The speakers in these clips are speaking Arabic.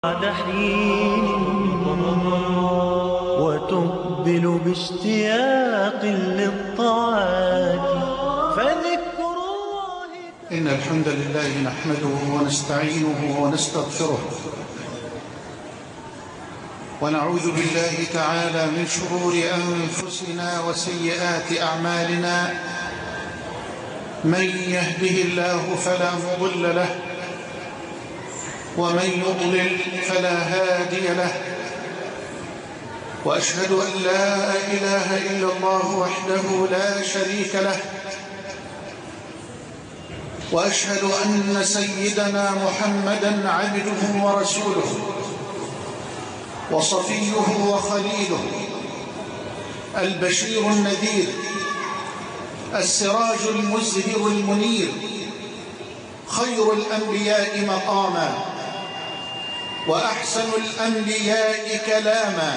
بعد حين وتقبل باشتياق للطاعات فذكر الله. إن الحمد لله نحمده ونستعينه ونستغفره ونعوذ بالله تعالى من شرور أنفسنا وسيئات أعمالنا. من يهده الله فلا مضل له ومن يضلل فلا هادي له، وأشهد أن لا إله إلا الله وحده لا شريك له، وأشهد أن سيدنا محمدًا عبده ورسوله وصفيه وخليله، البشير النذير، السراج المزهر المنير، خير الأنبياء مقاماً وأحسن الأنبياء كلاماً،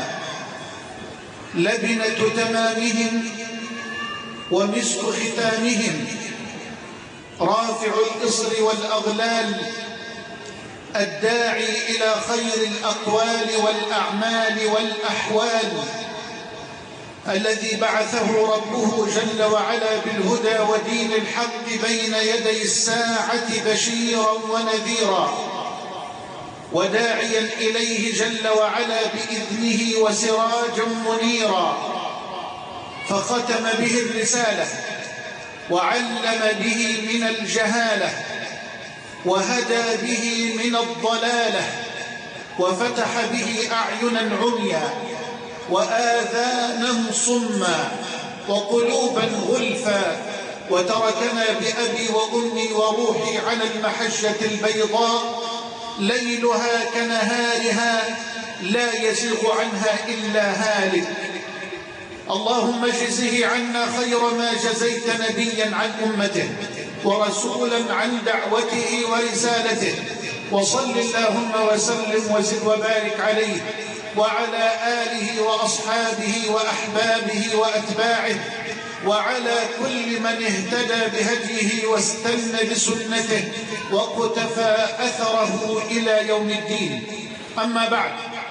لبنة تمامهم ومسك ختامهم، رافع الإصر والأغلال، الداعي إلى خير الأقوال والأعمال والأحوال، الذي بعثه ربه جل وعلا بالهدى ودين الحق بين يدي الساعة بشيرا ونذيرا، وداعيا إليه جل وعلا بإذنه وسراجا منيرا، فختم به الرسالة وعلم به من الجهالة وهدى به من الضلالة، وفتح به أعينا عميا وآذانا صما وقلوبا غلفا، وتركنا بأبي وأمي وروحي على المحجة البيضاء ليلها كنهارها لا يزيغ عنها إلا هالك. اللهم اجزه عنا خير ما جزيت نبيا عن أمته ورسولا عن دعوته ورسالته، وصل اللهم وسلم وزد وبارك عليه وعلى آله وأصحابه وأحبابه وأتباعه وعلى كل من اهتدى بهديه واستنى بسنته واقتفى أثره إلى يوم الدين. أما بعد،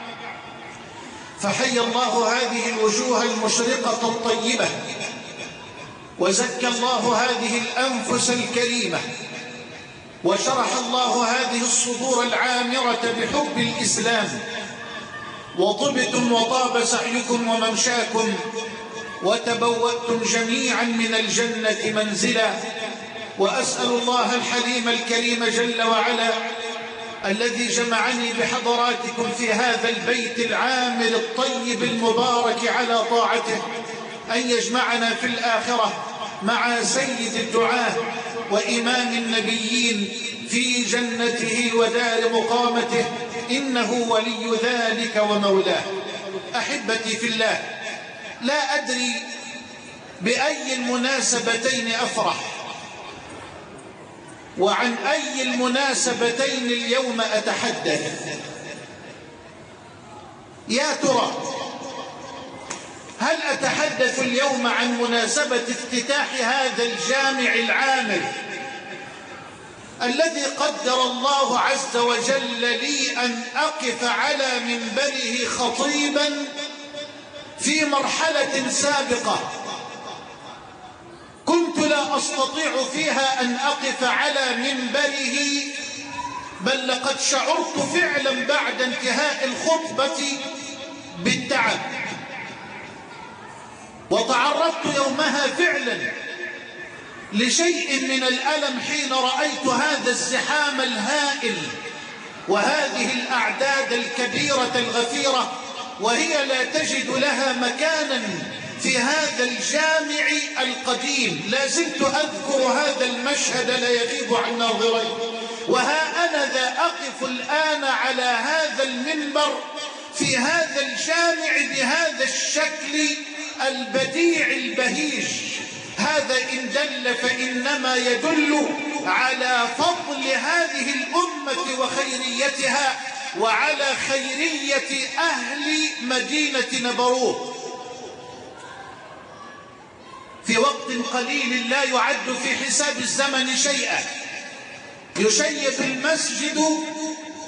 فحي الله هذه الوجوه المشرقة الطيبة، وزكى الله هذه الأنفس الكريمة، وشرح الله هذه الصدور العامرة بحب الإسلام، وطبتم وطاب سعيكم وممشاكم، وتبوأتم جميعا من الجنة منزلا. وأسأل الله الحليم الكريم جل وعلا الذي جمعني بحضراتكم في هذا البيت العامر الطيب المبارك على طاعته أن يجمعنا في الآخرة مع سيد الدعاة وإمام النبيين في جنته ودار مقامته، إنه ولي ذلك ومولاه. أحبتي في الله، لا أدري بأي المناسبتين أفرح وعن أي المناسبتين اليوم أتحدث. يا ترى هل أتحدث اليوم عن مناسبة افتتاح هذا الجامع العامر الذي قدر الله عز وجل لي أن أقف على منبره خطيبا في مرحلة سابقة كنت لا أستطيع فيها أن أقف على منبره، بل لقد شعرت فعلا بعد انتهاء الخطبة بالتعب، وتعرضت يومها فعلا لشيء من الألم حين رأيت هذا الزحام الهائل وهذه الأعداد الكبيرة الغفيرة، وهي لا تجد لها مكانا في هذا الجامع القديم. لا زلت أذكر هذا المشهد لا يغيب عن ناظري، وها أنا ذا أقف الآن على هذا المنبر في هذا الجامع بهذا الشكل البديع البهيج. هذا إن دل فإنما يدل على فضل هذه الأمة وخيريتها وعلى خيرية أهل مدينة نبروه. في وقت قليل لا يعد في حساب الزمن شيئا يشيد المسجد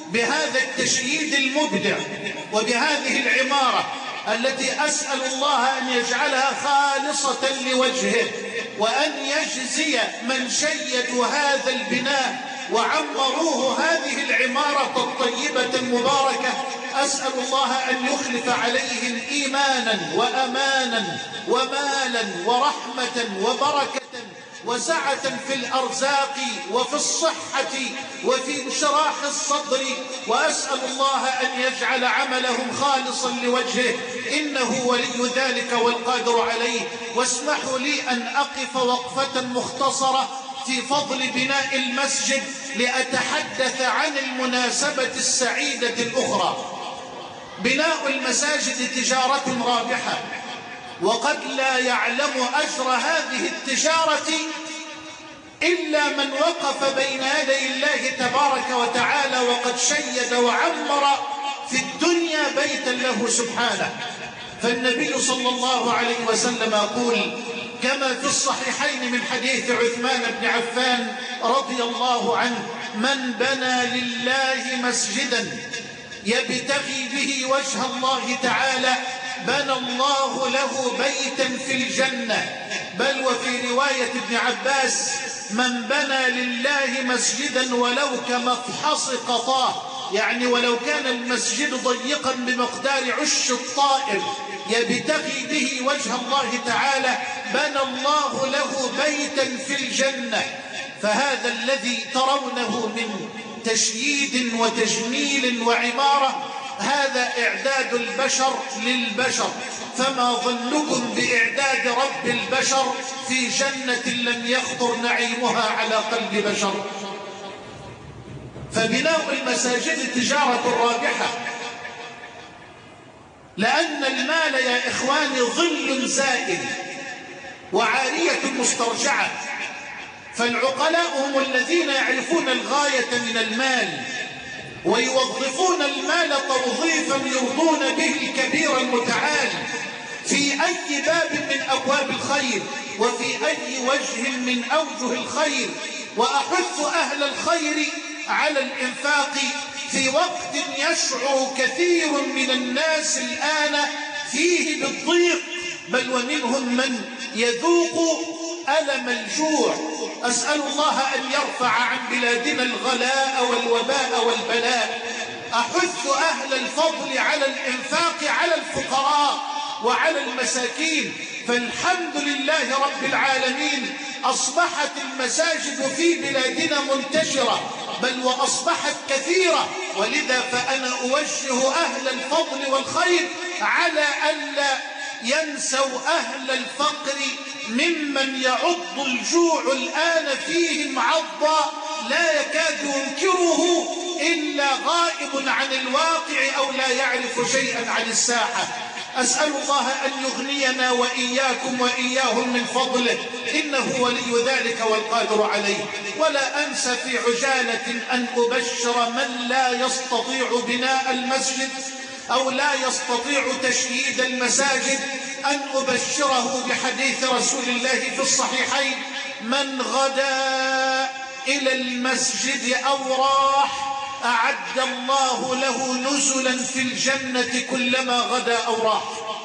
بهذا التشييد المبدع وبهذه العمارة التي أسأل الله أن يجعلها خالصة لوجهه، وأن يجزي من شيدوا هذا البناء وعمروه هذه العمارة الطيبة المباركة. أسأل الله أن يخلف عليهم إيمانا وأمانا ومالا ورحمة وبركة وسعة في الأرزاق وفي الصحة وفي انشراح الصدر، وأسأل الله أن يجعل عملهم خالصا لوجهه، إنه ولي ذلك والقادر عليه. واسمحوا لي أن أقف وقفة مختصرة في فضل بناء المسجد لأتحدث عن المناسبة السعيدة الأخرى. بناء المساجد تجارة رابحة، وقد لا يعلم أجر هذه التجارة إلا من وقف بين يدي الله تبارك وتعالى وقد شيد وعمر في الدنيا بيتا له سبحانه. فالنبي صلى الله عليه وسلم يقول كما في الصحيحين من حديث عثمان بن عفان رضي الله عنه: من بنى لله مسجدا يبتغي به وجه الله تعالى بنى الله له بيتا في الجنة. بل وفي رواية ابن عباس: من بنى لله مسجدا ولو كمفحص قطاه، يعني ولو كان المسجد ضيقا بمقدار عش الطائر يبتغي به وجه الله تعالى بنى الله له بيتا في الجنة. فهذا الذي ترونه من تشييد وتجميل وعمارة هذا إعداد البشر للبشر، فما ظنكم بإعداد رب البشر في جنة لم يخطر نعيمها على قلب بشر. فبناء المساجد تجارة رابحة، لأن المال يا إخواني ظل زائل وعارية مسترجعة، فالعقلاء هم الذين يعرفون الغاية من المال ويوظفون المال توظيفا يرضون به الكبير المتعال في أي باب من أبواب الخير وفي أي وجه من أوجه الخير. وأحث أهل الخير على الإنفاق في وقت يشعر كثير من الناس الآن فيه بالضيق، بل ومنهم من يذوق ألم الجوع. أسأل الله أن يرفع عن بلادنا الغلاء والوباء والبلاء. أحث أهل الفضل على الإنفاق على الفقراء وعلى المساكين، فالحمد لله رب العالمين أصبحت المساجد في بلادنا منتشرة، بل وأصبحت كثيرة. ولذا فأنا أوجه أهل الفضل والخير على ألا ينسوا أهل الفقر ممن يعض الجوع الآن فيهم عضا لا يكاد ينكره إلا غائب عن الواقع أو لا يعرف شيئا عن الساحة. أسأل الله أن يغنينا وإياكم وإياهم من فضله، إنه ولي ذلك والقادر عليه. ولا أنسى في عجالة أن أبشر من لا يستطيع بناء المسجد أو لا يستطيع تشييد المساجد أن أبشره بحديث رسول الله في الصحيحين: من غدا إلى المسجد أو راح أعد الله له نزلا في الجنة كلما غدا أو راح.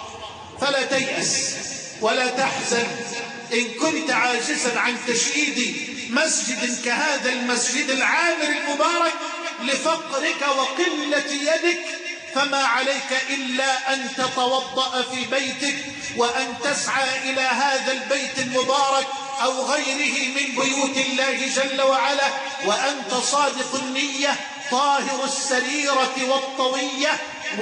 فلا تيأس ولا تحزن إن كنت عاجزا عن تشييد مسجد كهذا المسجد العامر المبارك لفقرك وقلة يدك، فما عليك إلا أن تتوضأ في بيتك وأن تسعى إلى هذا البيت المبارك أو غيره من بيوت الله جل وعلا، وأنت صادق النية طاهر السريرة والطوية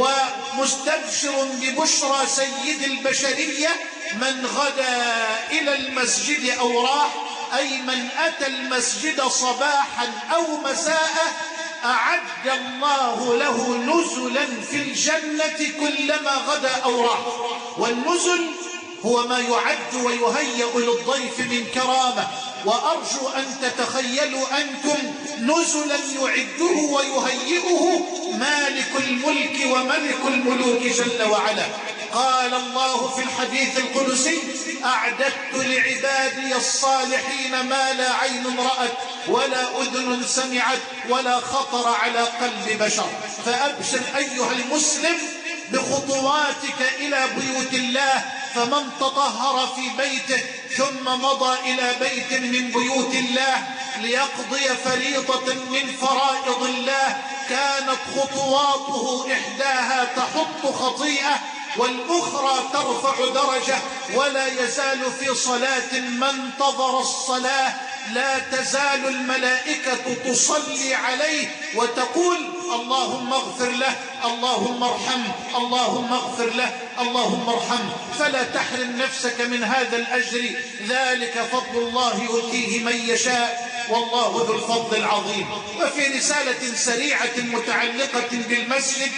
ومستبشر ببشرى سيد البشرية: من غدا إلى المسجد أو راح، أي من أتى المسجد صباحا أو مساء أعد الله له نزلا في الجنة كلما غدا أو راح. والنزل هو ما يعد ويهيأ للضيف من كرامة، وأرجو أن تتخيلوا أنتم نزلا يعده ويهيئه مالك الملك وملك الملوك جل وعلا. قال الله في الحديث القدسي: أعددت لعبادي الصالحين ما لا عين رأت ولا أذن سمعت ولا خطر على قلب بشر. فأبشر أيها المسلم بخطواتك إلى بيوت الله، فمن تطهر في بيته ثم مضى إلى بيت من بيوت الله ليقضي فريضة من فرائض الله كانت خطواته إحداها تحط خطيئة والأخرى ترفع درجة، ولا يزال في صلاة ما انتظر الصلاة لا تزال الملائكة تصلي عليه وتقول: اللهم اغفر له، اللهم ارحمه، اللهم اغفر له، اللهم ارحمه. فلا تحرم نفسك من هذا الأجر، ذلك فضل الله يؤتيه من يشاء، والله ذو الفضل العظيم. وفي رسالة سريعة متعلقة بالمسجد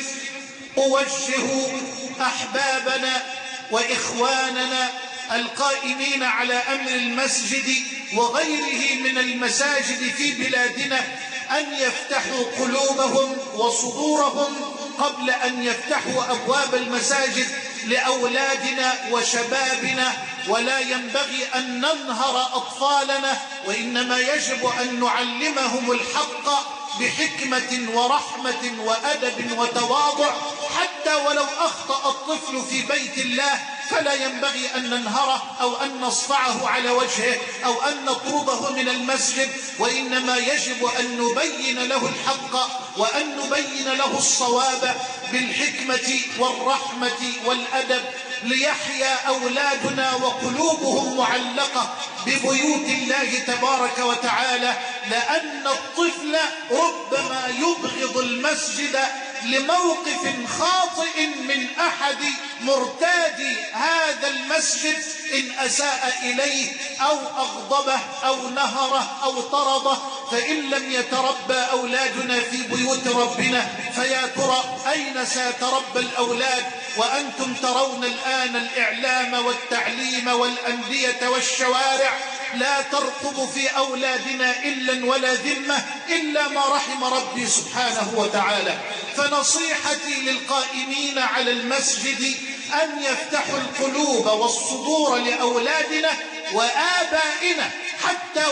أوجه أحبابنا وإخواننا القائمين على أمر المسجد وغيره من المساجد في بلادنا أن يفتحوا قلوبهم وصدورهم قبل أن يفتحوا أبواب المساجد لأولادنا وشبابنا. ولا ينبغي أن ننهر أطفالنا، وإنما يجب أن نعلمهم الحق بحكمة ورحمة وأدب وتواضع. حتى ولو أخطأ الطفل في بيت الله فلا ينبغي أن ننهره أو أن نصفعه على وجهه أو أن نطرده من المسجد، وإنما يجب أن نبين له الحق وأن نبين له الصواب بالحكمة والرحمة والأدب، ليحيا أولادنا وقلوبهم معلقة ببيوت الله تبارك وتعالى. لأن الطفل ربما يبغض المسجد لموقف خاطئ من أحد مرتادي هذا المسجد إن أساء إليه أو أغضبه أو نهره أو طرده. فإن لم يتربى أولادنا في بيوت ربنا فيا ترى أين سيتربى الأولاد؟ وأنتم ترون الآن الإعلام والتعليم والأندية والشوارع لا ترقب في أولادنا إلا ولا ذمة إلا ما رحم ربي سبحانه وتعالى. فنصيحتي للقائمين على المسجد أن يفتحوا القلوب والصدور لأولادنا وآبائنا حتى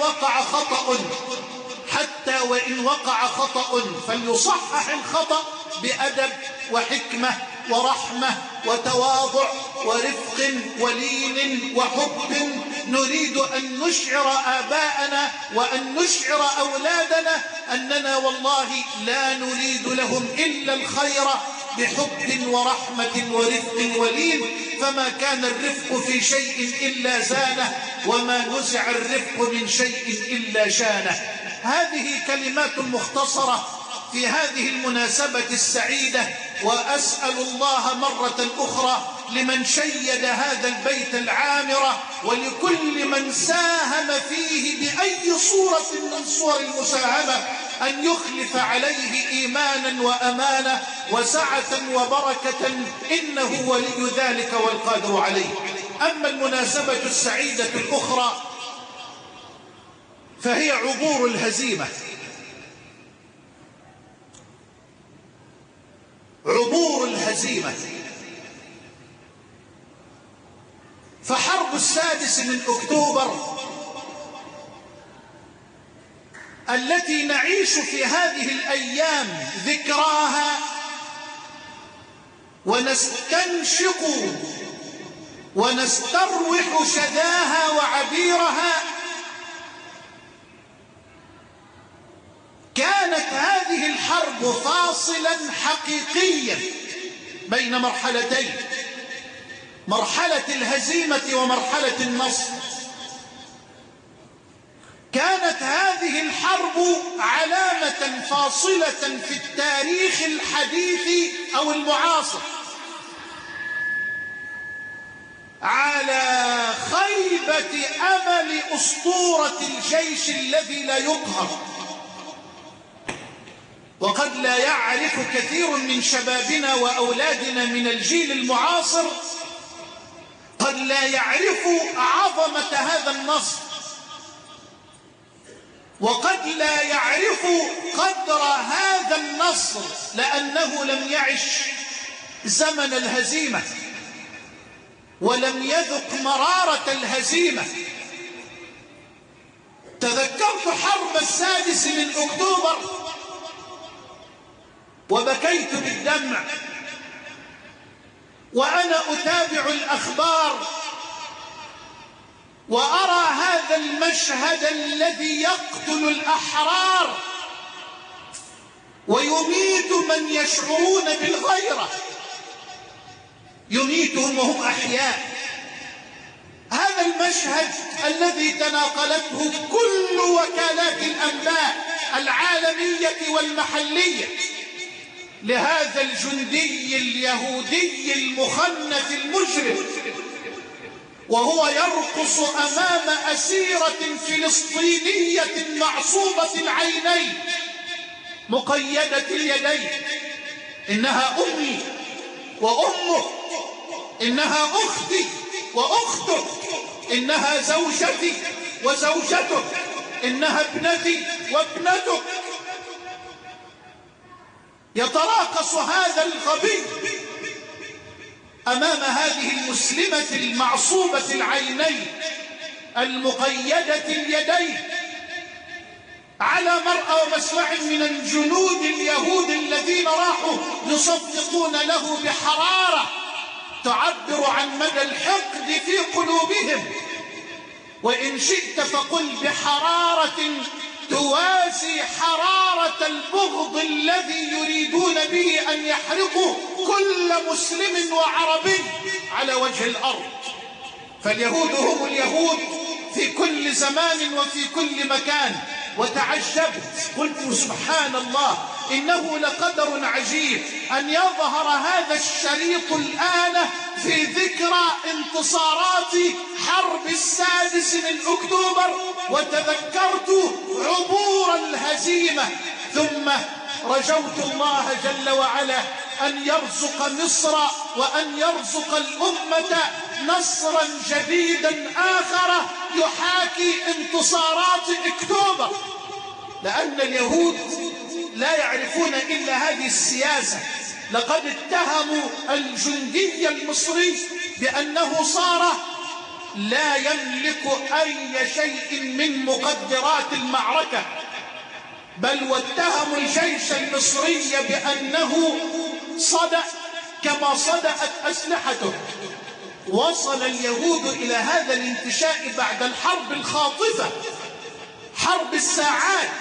وإن وقع خطأ فليصحح الخطأ بأدب وحكمة ورحمة وتواضع ورفق ولين وحب. نريد أن نشعر آباءنا وأن نشعر أولادنا أننا والله لا نريد لهم إلا الخير بحب ورحمة ورفق ولين. فما كان الرفق في شيء إلا زانه، وما نزع الرفق من شيء إلا شانه. هذه كلمات مختصرة في هذه المناسبة السعيدة، وأسأل الله مرة أخرى لمن شيد هذا البيت العامرة ولكل من ساهم فيه بأي صورة من صور المساهمة أن يخلف عليه إيمانا وأمانة وسعة وبركة، إنه ولي ذلك والقادر عليه. أما المناسبة السعيدة الأخرى فهي عبور الهزيمة. عبور الهزيمة. فحرب 6 أكتوبر التي نعيش في هذه الأيام ذكراها ونستنشق ونستروح شذاها وعبيرها، كانت هذه الحرب فاصلا حقيقيا بين مرحلتين: مرحلة الهزيمة ومرحلة النصر. كانت هذه الحرب علامة فاصلة في التاريخ الحديث أو المعاصر على خيبة أمل أسطورة الجيش الذي لا يقهر. وقد لا يعرف كثير من شبابنا وأولادنا من الجيل المعاصر، قد لا يعرف عظمة هذا النصر، وقد لا يعرف قدر هذا النصر لأنه لم يعش زمن الهزيمة. ولم يذق مرارة الهزيمة. تذكرت حرب 6 أكتوبر وبكيت بالدمع وأنا أتابع الأخبار وأرى هذا المشهد الذي يقتل الأحرار ويميت من يشعرون بالغيرة، يميتهم وهم أحياء. هذا المشهد الذي تناقلته كل وكالات الأنباء العالمية والمحلية لهذا الجندي اليهودي المخنث المجرم وهو يرقص أمام أسيرة فلسطينية معصوبة العينين مقيدة اليدين. إنها أمي وأمه، إنها أختي وأختك، إنها زوجتي وزوجتك، إنها ابنتي وابنتك. يتراقص هذا الغبي أمام هذه المسلمة المعصوبة العينين المقيدة اليدين على مرأى ومسمع من الجنود اليهود الذين راحوا يصدقون له بحرارة تعبر عن مدى الحقد في قلوبهم، وإن شئت فقل بحرارة توازي حرارة البغض الذي يريدون به أن يحرقوا كل مسلم وعربي على وجه الأرض. فاليهود هم اليهود في كل زمان وفي كل مكان. وتعجبت قلت سبحان الله، إنه لقدر عجيب أن يظهر هذا الشريط الآن في ذكرى انتصارات حرب 6 أكتوبر، وتذكرت عبور الهزيمة. ثم رجوت الله جل وعلا أن يرزق مصر وأن يرزق الأمة نصرا جديدا آخر يحاكي انتصارات أكتوبر، لأن اليهود لا يعرفون إلا هذه السياسة. لقد اتهموا الجندي المصري بأنه صار لا يملك أي شيء من مقدرات المعركة، بل واتهموا الجيش المصري بأنه صدأ كما صدأت أسلحته. وصل اليهود إلى هذا الانتشاء بعد الحرب الخاطفة، حرب الساعات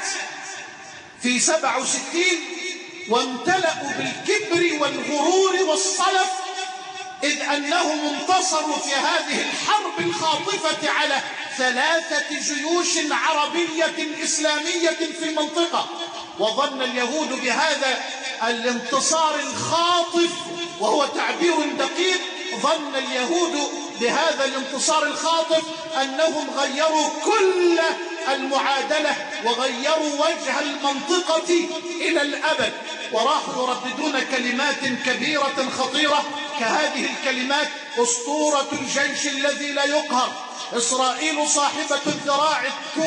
في 67، وامتلأوا بالكبر والغرور والصلف، إذ أنهم انتصروا في هذه الحرب الخاطفة على 3 جيوش عربية إسلامية في المنطقة. وظن اليهود بهذا الانتصار الخاطف، وهو تعبير دقيق، ظن اليهود بهذا الانتصار الخاطف أنهم غيروا كل المعادلة وغيروا وجه المنطقة إلى الأبد، وراحوا يرددون كلمات كبيرة خطيرة كهذه الكلمات: أسطورة الجيش الذي لا يقهر، إسرائيل صاحبة الذراع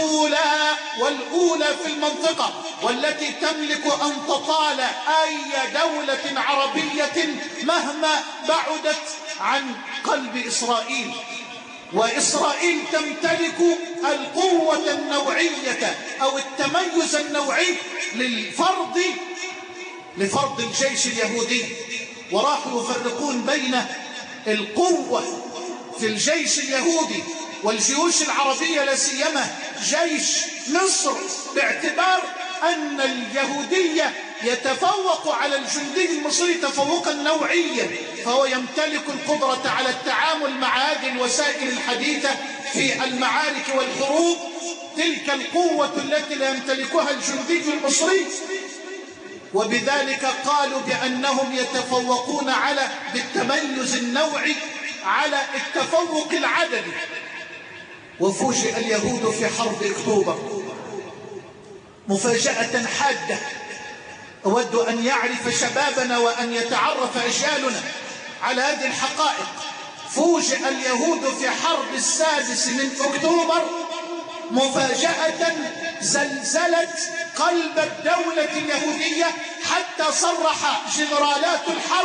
والأولى في المنطقة، والتي تملك أن تطال أي دولة عربية مهما بعدت عن قلب إسرائيل. وإسرائيل تمتلك القوة النوعية أو التميز النوعي لفرض الجيش اليهودي، وراحوا يفرقون بين القوة في الجيش اليهودي والجيوش العربية، لا سيما جيش مصر، باعتبار أن اليهودية يتفوق على الجندي المصري تفوقا نوعيا، فهو يمتلك القدرة على التعامل مع هذه الوسائل الحديثة في المعارك والحروب، تلك القوة التي لا يمتلكها الجندي المصري. وبذلك قالوا بأنهم يتفوقون بالتميز النوعي على التفوق العددي. وفوجئ اليهود في حرب أكتوبر مفاجأة حادة أود أن يعرف شبابنا وأن يتعرف أجيالنا على هذه الحقائق. فوجئ اليهود في حرب 6 أكتوبر مفاجأة زلزلت قلب الدولة اليهودية، حتى صرح جنرالات الحرب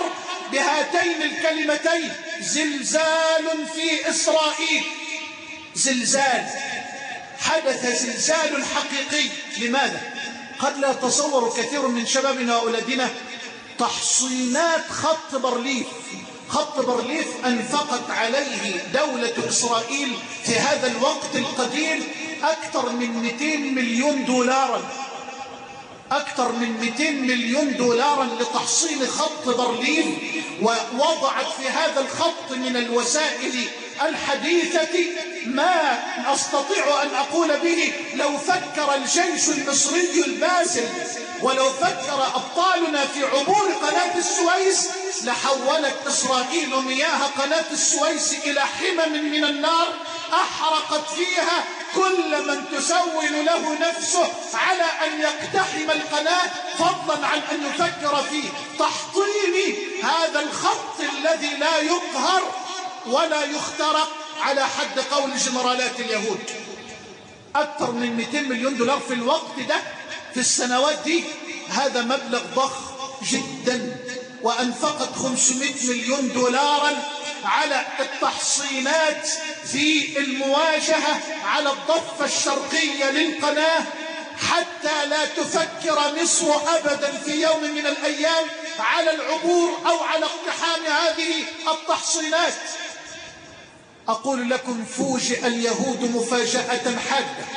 بهاتين الكلمتين: زلزال في إسرائيل. زلزال، حدث زلزال حقيقي. لماذا؟ قد لا يتصور كثير من شبابنا وأولادنا تحصينات خط بارليف. خط بارليف أنفقت عليه دولة إسرائيل في هذا الوقت القديم أكثر من 200 مليون دولارا، أكثر من 200 مليون دولارا لتحصين خط بارليف. ووضعت في هذا الخط من الوسائل الحديثة ما أستطيع أن أقول به لو فكر الجيش المصري الباسل ولو فكر أبطالنا في عبور قناة السويس لحولت إسرائيل مياه قناة السويس إلى حمم من النار أحرقت فيها كل من تسول له نفسه على أن يقتحم القناة، فضلا عن أن يفكر في تحطيم هذا الخط الذي لا يقهر ولا يخترق على حد قول جنرالات اليهود. أكثر من 200 مليون دولار في الوقت ده، في السنوات دي، هذا مبلغ ضخم جدا. وأنفقت 500 مليون دولارا على التحصينات في المواجهة على الضفة الشرقية للقناة، حتى لا تفكر مصر أبدا في يوم من الأيام على العبور أو على اقتحام هذه التحصينات. أقول لكم: فوجئ اليهود مفاجأة حادة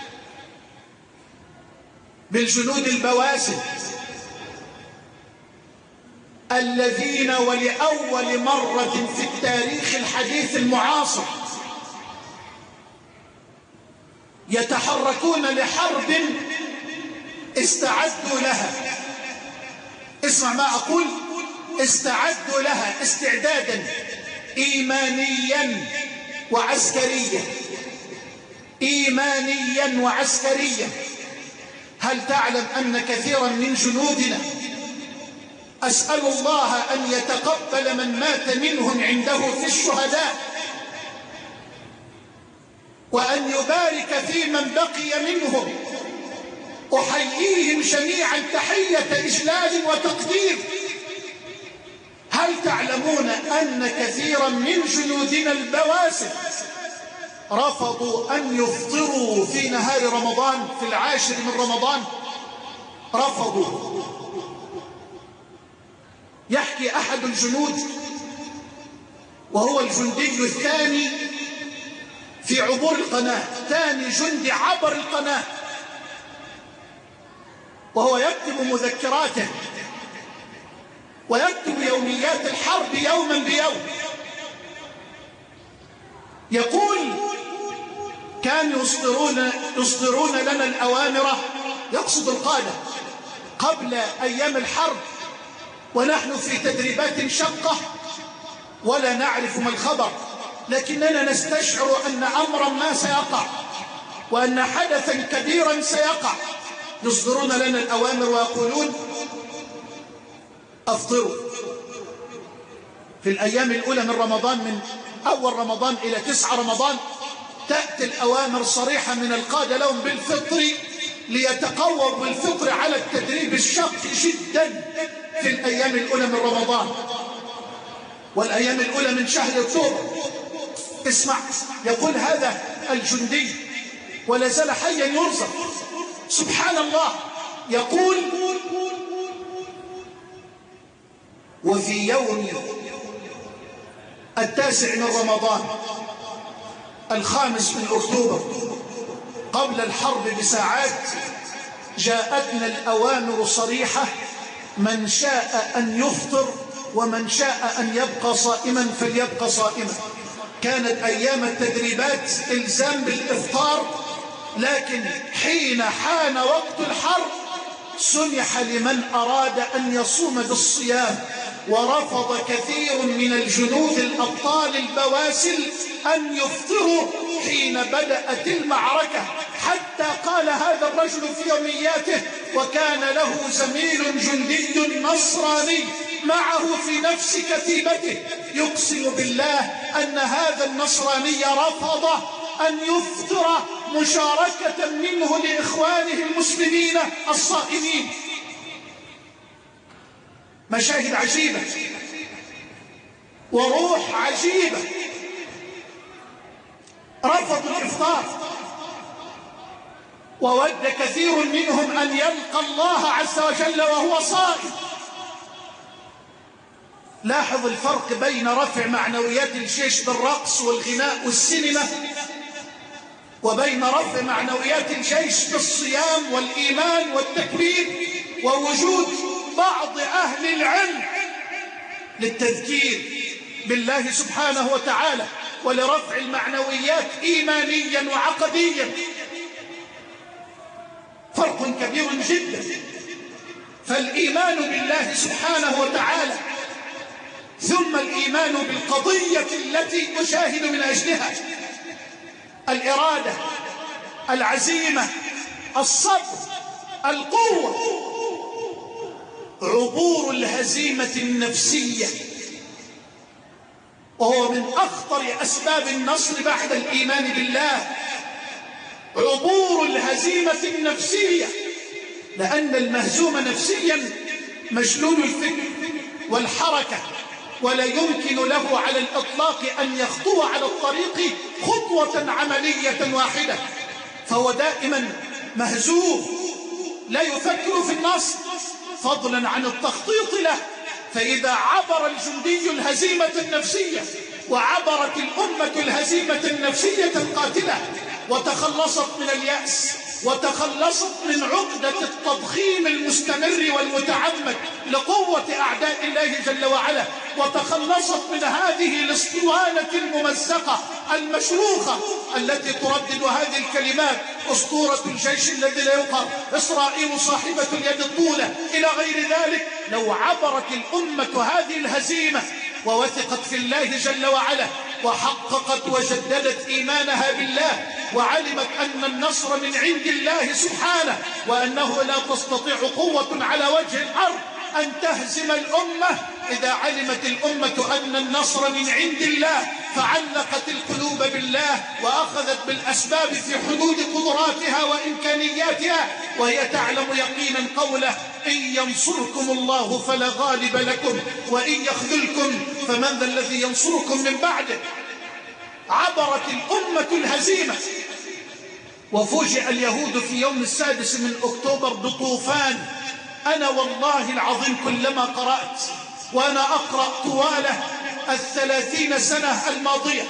بالجنود البواسل الذين ولأول مرة في التاريخ الحديث المعاصر يتحركون لحرب استعدوا لها. اسمع ما أقول: استعدوا لها استعدادا إيمانيا وعسكريا، إيمانيا وعسكريا. هل تعلم أن كثيرا من جنودنا، أسأل الله أن يتقبل من مات منهم عنده في الشهداء وأن يبارك في من بقي منهم، أحييهم جميعا تحية إجلال وتقدير. هل تعلمون أن كثيرا من جنودنا البواسل رفضوا أن يفطروا في نهار رمضان في 10 من رمضان؟ رفضوا. يحكي أحد الجنود وهو الجندي الثاني في عبور القناة، ثاني جندي عبر القناة، وهو يكتب مذكراته ويكتب يوميات الحرب يوما بيوم. يقول: كانوا يصدرون لنا الأوامر، يقصد القادة، قبل أيام الحرب ونحن في تدريبات شقة ولا نعرف ما الخبر، لكننا نستشعر أن أمرا ما سيقع وأن حدثا كبيرا سيقع. يصدرون لنا الأوامر ويقولون: أفطروا. في الأيام الأولى من رمضان، من أول رمضان إلى 9 رمضان، تأتي الأوامر صريحة من القادة لهم بالفطر ليتقووا بالفطر على التدريب الشاق جدا في الأيام الأولى من رمضان والأيام الأولى من شهر أكتوبر. اسمع، يقول هذا الجندي ولا زال حيا يرزق، سبحان الله، يقول: وفي يوم 9 من رمضان 5 من أكتوبر قبل الحرب بساعات جاءتنا الأوامر صريحة: من شاء أن يفطر ومن شاء أن يبقى صائما فليبقى صائما. كانت أيام التدريبات إلزام بالإفطار، لكن حين حان وقت الحرب سمح لمن أراد أن يصوم بالصيام، ورفض كثير من الجنود الأبطال البواسل أن يفطروا حين بدأت المعركة، حتى قال هذا الرجل في يومياته: وكان له زميل جندي نصراني معه في نفس كتيبته يقسم بالله أن هذا النصراني رفض أن يفطر مشاركة منه لإخوانه المسلمين الصائمين. مشاهد عجيبة. وروح عجيبة. رفضوا الإفطار، وود كثير منهم أن يلقى الله عز وجل وهو صائم. لاحظ الفرق بين رفع معنويات الجيش بالرقص والغناء والسينما، وبين رفع معنويات الجيش بالصيام والإيمان والتكبير ووجود بعض أهل العلم للتذكير بالله سبحانه وتعالى ولرفع المعنويات إيمانيا وعقديا. فرق كبير جدا. فالإيمان بالله سبحانه وتعالى ثم الإيمان بالقضية التي أشاهد من أجلها، الإرادة، العزيمة، الصبر، القوة، عبور الهزيمة النفسية، وهو من أخطر أسباب النصر بعد الإيمان بالله. عبور الهزيمة النفسية، لأن المهزوم نفسيا مشلول الفكر والحركة، ولا يمكن له على الإطلاق أن يخطو على الطريق خطوة عملية واحدة، فهو دائما مهزوم لا يفكر في النصر فضلا عن التخطيط له. فإذا عبر الجندي الهزيمة النفسية وعبرت الأمة الهزيمة النفسية القاتلة وتخلصت من اليأس وتخلصت من عقدة التضخيم المستمر والمتعمد لقوة أعداء الله جل وعلا، وتخلصت من هذه الاسطوانة الممزقة المشروخة التي تردد هذه الكلمات: أسطورة الجيش الذي لا يقهر، إسرائيل صاحبة اليد الطولة، إلى غير ذلك. لو عبرت الأمة هذه الهزيمة ووثقت في الله جل وعلا وحققت وجددت إيمانها بالله وعلمت أن النصر من عند الله سبحانه، وأنه لا تستطيع قوة على وجه الأرض أن تهزم الأمة، إذا علمت الأمة أن النصر من عند الله فعلقت القلوب بالله وأخذت بالأسباب في حدود قدراتها وإمكانياتها، وهي تعلم يقينا قوله: إن ينصركم الله فلا غالب لكم وإن يخذلكم فمن ذا الذي ينصركم من بعده. عبرت الأمة الهزيمة، وفوجئ اليهود في يوم 6 من أكتوبر بطوفان. أنا والله العظيم كلما قرأت وأنا أقرأ طوال 30 سنة الماضية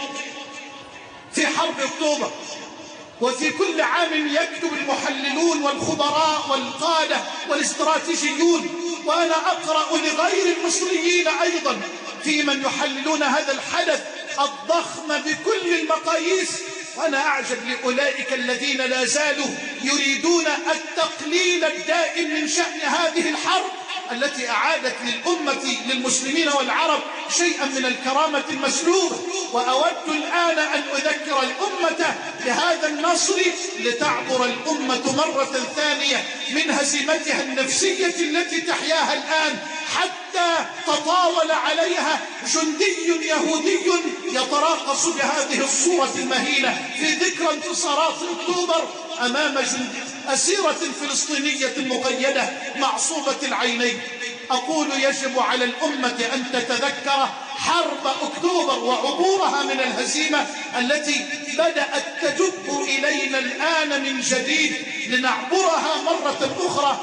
في حرب أكتوبر، وفي كل عام يكتب المحللون والخبراء والقادة والاستراتيجيون، وأنا أقرأ لغير المصريين أيضا في من يحللون هذا الحدث الضخم بكل المقاييس، وأنا أعجب لأولئك الذين لا زالوا يريدون التقليل الدائم من شأن هذه الحرب التي أعادت للأمة للمسلمين والعرب شيئا من الكرامة المسلوبة. وأود الآن أن أذكر الأمة بهذا النصر لتعبر الأمة مرة ثانية من هزيمتها النفسية التي تحياها الآن، حتى تطاول عليها جندي يهودي يتراقص بهذه الصورة المهينة في ذكرى انتصارات أكتوبر أمام أسيرة فلسطينية مقيدة معصوبة العينين. أقول يجب على الأمة أن تتذكر حرب أكتوبر وعبورها من الهزيمة التي بدأت تجب إلينا الآن من جديد لنعبرها مرة أخرى،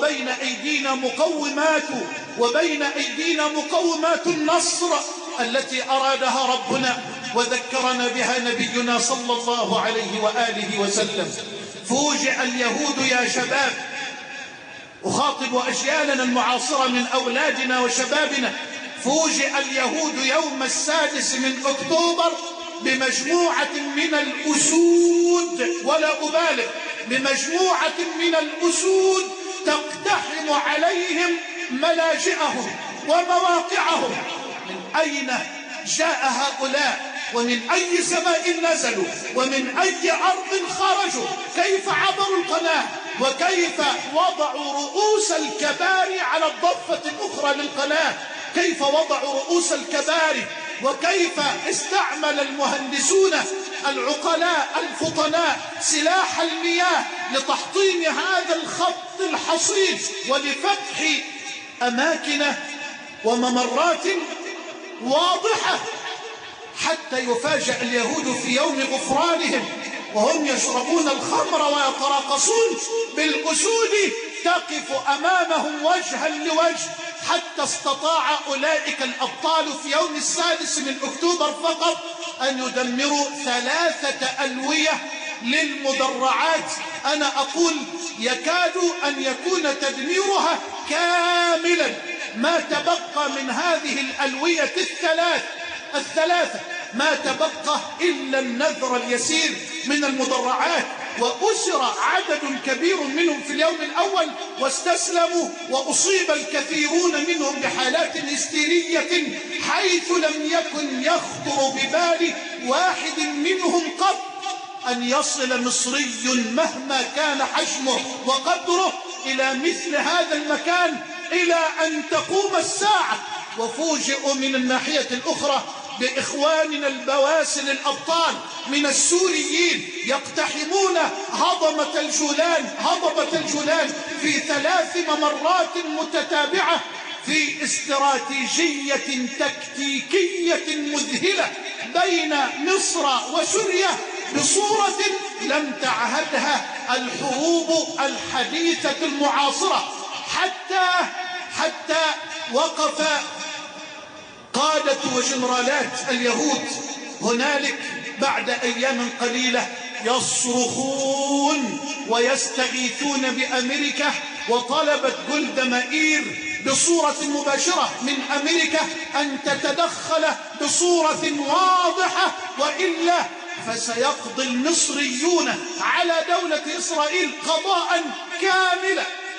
وبين أيدينا مقومات النصر التي أرادها ربنا وذكرنا بها نبينا صلى الله عليه وآله وسلم. فوجئ اليهود يا شباب، أخاطب أجيالنا المعاصرة من أولادنا وشبابنا، فوجئ اليهود يوم 6 من أكتوبر بمجموعة من الأسود، ولا أبالغ، بمجموعة من الأسود تقتحم عليهم ملاجئهم ومواقعهم. من أين جاء هؤلاء؟ ومن أي سماء نزلوا؟ ومن أي أرض خرجوا؟ كيف عبروا القناة؟ وكيف وضعوا رؤوس الكباري على الضفة الأخرى للقناة؟ كيف وضعوا رؤوس الكباري؟ وكيف استعمل المهندسون العقلاء الفطناء سلاح المياه لتحطيم هذا الخط الحصين ولفتح أماكن وممرات واضحة، حتى يفاجأ اليهود في يوم غفرانهم وهم يشربون الخمر ويتراقصون بالأسود تقف أمامهم وجها لوجه، حتى استطاع أولئك الأبطال في يوم 6 أكتوبر فقط أن يدمروا 3 ألوية للمدرعات. أنا أقول يكاد أن يكون تدميرها كاملا. ما تبقى من هذه الألوية الثلاثة ما تبقى إلا النذر اليسير من المدرعات، وأسر عدد كبير منهم في اليوم الأول واستسلموا، وأصيب الكثيرون منهم بحالات هستيرية حيث لم يكن يخطر ببال واحد منهم قط أن يصل مصري مهما كان حجمه وقدره إلى مثل هذا المكان إلى أن تقوم الساعة. وفوجئوا من الناحية الأخرى بإخواننا البواسل الأبطال من السوريين يقتحمون هضبة الجولان في 3 ممرات متتابعة في استراتيجية تكتيكية مذهلة بين مصر وسوريا بصورة لم تعهدها الحروب الحديثة المعاصرة، حتى وقف قادة وجنرالات اليهود هنالك بعد أيام قليلة يصرخون ويستغيثون بأمريكا، وطلبت جولدا مائير بصورة مباشرة من أمريكا أن تتدخل بصورة واضحة، وإلا فسيقضي المصريون على دولة إسرائيل قضاء كاملا.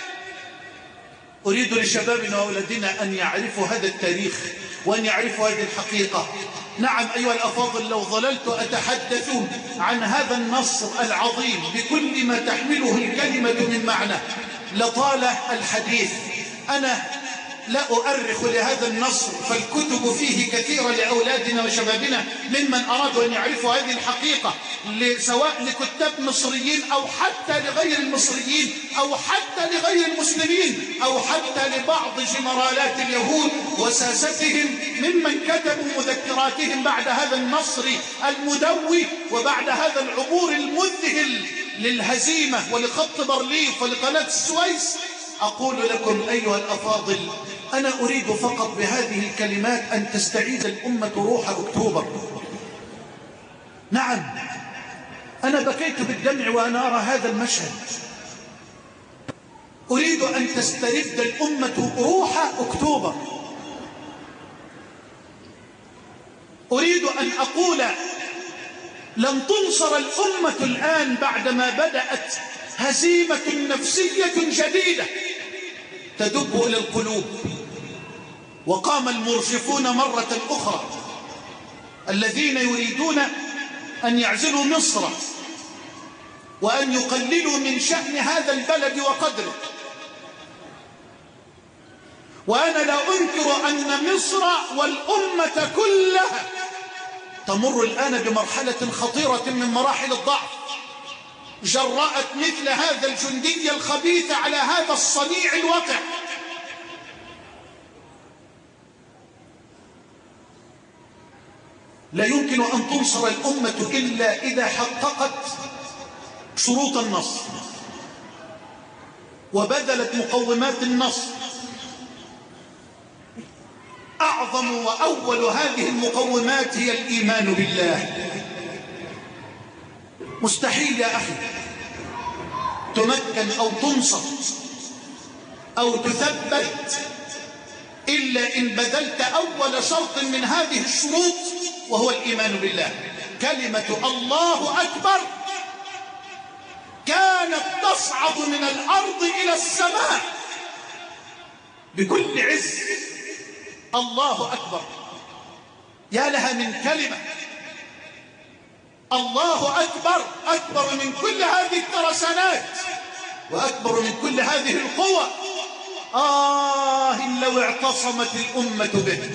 أريد لشبابنا وأولادنا أن يعرفوا هذا التاريخ وأن يعرفوا هذه الحقيقة. نعم أيها الأفاضل، لو ظللت أتحدث عن هذا النصر العظيم بكل ما تحمله الكلمة من معنى لطال الحديث. أنا لا أؤرخ لهذا النصر، فالكتب فيه كثيرة لأولادنا وشبابنا ممن أرادوا أن يعرفوا هذه الحقيقة، سواء لكتاب مصريين أو حتى لغير المصريين أو حتى لغير المسلمين أو حتى لبعض جنرالات اليهود وساستهم ممن كتبوا مذكراتهم بعد هذا النصر المدوي وبعد هذا العبور المذهل للهزيمة ولخط بارليف ولقناة السويس. أقول لكم أيها الأفاضل، أنا أريد فقط بهذه الكلمات أن تستعيد الأمة روح أكتوبر. نعم أنا بكيت بالدمع وأنا أرى هذا المشهد. أريد أن تسترد الأمة روح أكتوبر. أريد أن أقول لن تنصر الأمة الآن بعدما بدأت هزيمة نفسية جديدة تدب إلى القلوب. وقام المرجفون مرة أخرى الذين يريدون أن يعزلوا مصر وأن يقللوا من شأن هذا البلد وقدره. وأنا لا أنكر أن مصر والأمة كلها تمر الآن بمرحلة خطيرة من مراحل الضعف جرأت مثل هذا الجندي الخبيث على هذا الصنيع الوقع. لا يمكن أن تنصر الأمة إلا إذا حققت شروط النصر وبذلت مقومات النصر. أعظم وأول هذه المقومات هي الإيمان بالله. مستحيل يا أخي تمكن أو تنصر أو تثبت إلا إن بذلت أول شرط من هذه الشروط، وهو الإيمان بالله. كلمة الله أكبر كانت تصعد من الأرض إلى السماء بكل عز. الله أكبر، يا لها من كلمة. الله أكبر أكبر من كل هذه الترسانات وأكبر من كل هذه القوى. لو اعتصمت الأمة به،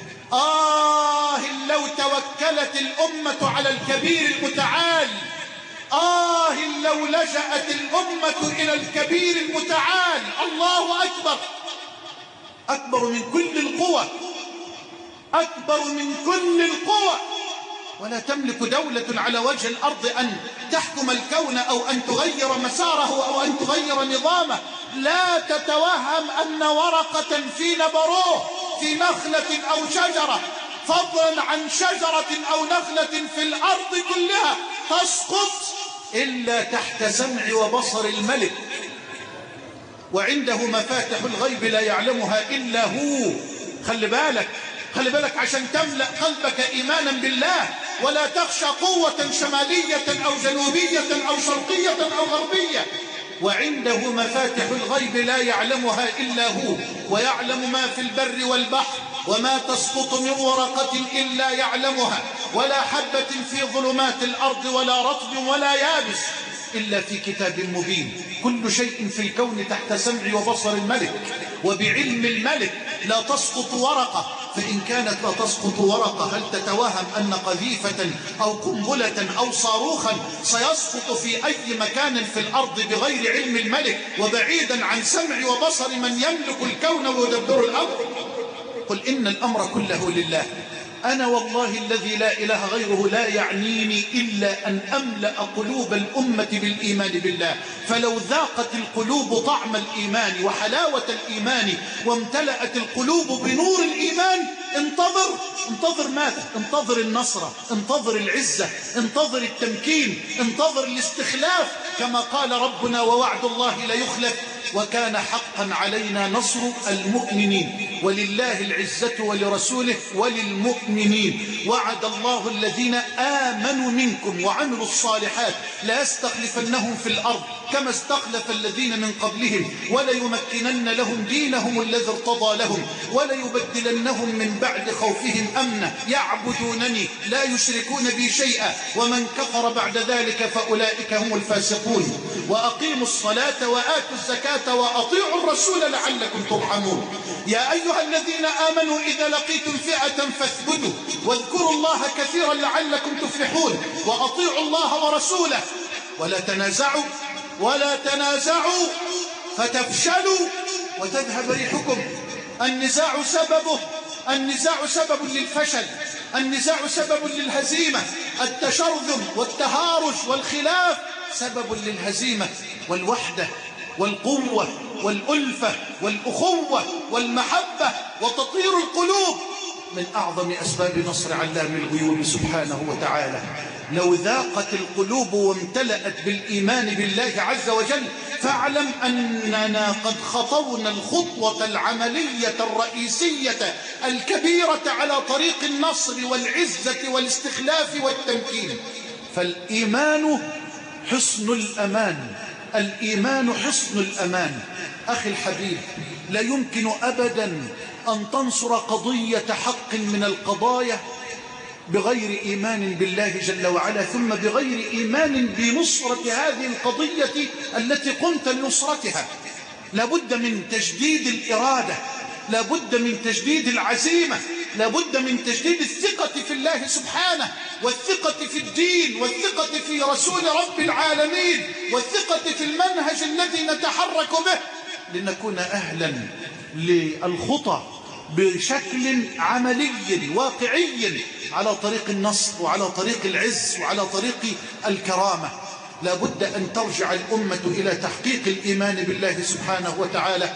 لو توكلت الأمة على الكبير المتعال، لو لجأت الأمة إلى الكبير المتعال. الله أكبر أكبر من كل القوى. أكبر من كل القوى، ولا تملك دولة على وجه الأرض أن تحكم الكون أو أن تغير مساره أو أن تغير نظامه. لا تتوهم أن ورقة في نبروه في نخلة أو شجرة، فضلا عن شجرة أو نخلة في الأرض كلها، تسقط إلا تحت سمع وبصر الملك، وعنده مفاتح الغيب لا يعلمها إلا هو. خلي بالك عشان تملأ قلبك إيمانا بالله، ولا تخشى قوة شمالية أو جنوبية أو شرقية أو غربية. وعنده مفاتح الغيب لا يعلمها إلا هو، ويعلم ما في البر والبحر، وما تسقط من ورقة إلا يعلمها، ولا حبة في ظلمات الأرض ولا رطب ولا يابس إلا في كتاب مبين. كل شيء في الكون تحت سمع وبصر الملك وبعلم الملك. لا تسقط ورقة، فإن كانت لا تسقط ورقة، هل تتوهم أن قذيفة أو قنبلة أو صاروخا سيسقط في أي مكان في الأرض بغير علم الملك وبعيدا عن سمع وبصر من يملك الكون ويدبر الأمر؟ قل إن الأمر كله لله. أنا والله الذي لا إله غيره لا يعنيني إلا أن أملأ قلوب الأمة بالإيمان بالله. فلو ذاقت القلوب طعم الإيمان وحلاوة الإيمان وامتلأت القلوب بنور الإيمان، انتظر ماذا؟ انتظر النصر، انتظر العزة، انتظر التمكين، انتظر الاستخلاف، كما قال ربنا: ووعد الله لا يخلف وكان حقا علينا نصر المؤمنين. ولله العزة ولرسوله وللمؤمنين. وعد الله الذين آمنوا منكم وعملوا الصالحات لا يستخلفنهم في الأرض كما استخلف الذين من قبلهم وليمكنن لهم دينهم الذي ارتضى لهم وليبدلنهم من بعد خوفهم أمنا يعبدونني لا يشركون بي شيئا ومن كفر بعد ذلك فأولئك هم الفاسقون. وأقيموا الصلاة وآتوا الزكاة وأطيعوا الرسول لعلكم ترحمون. يا أيها الذين آمنوا إذا لقيتم فئة فاثبتوا واذكروا الله كثيرا لعلكم تفلحون. وأطيعوا الله ورسوله ولا تنازعوا فتفشلوا وتذهب ريحكم. النزاع سبب للفشل، النزاع سبب للهزيمة، التشرذم والتهارج والخلاف سبب للهزيمة. والوحدة والقوة والألفة والأخوة والمحبة وتطهير القلوب من أعظم أسباب نصر علام الغيوب سبحانه وتعالى. لو ذاقت القلوب وامتلأت بالإيمان بالله عز وجل فاعلم أننا قد خطونا الخطوة العملية الرئيسية الكبيرة على طريق النصر والعزة والاستخلاف والتمكين. فالإيمان حصن الأمان، الإيمان حصن الأمان. أخي الحبيب، لا يمكن أبدا أن تنصر قضية حق من القضايا بغير إيمان بالله جل وعلا، ثم بغير إيمان بنصرة هذه القضية التي قمت لنصرتها. لابد من تجديد الإرادة، لابد من تجديد العزيمة، لابد من تجديد الثقة في الله سبحانه، والثقة في الدين، والثقة في رسول رب العالمين، والثقة في المنهج الذي نتحرك به لنكون أهلا للخطى بشكل عملي واقعي على طريق النصر وعلى طريق العز وعلى طريق الكرامة. لابد أن ترجع الأمة إلى تحقيق الإيمان بالله سبحانه وتعالى.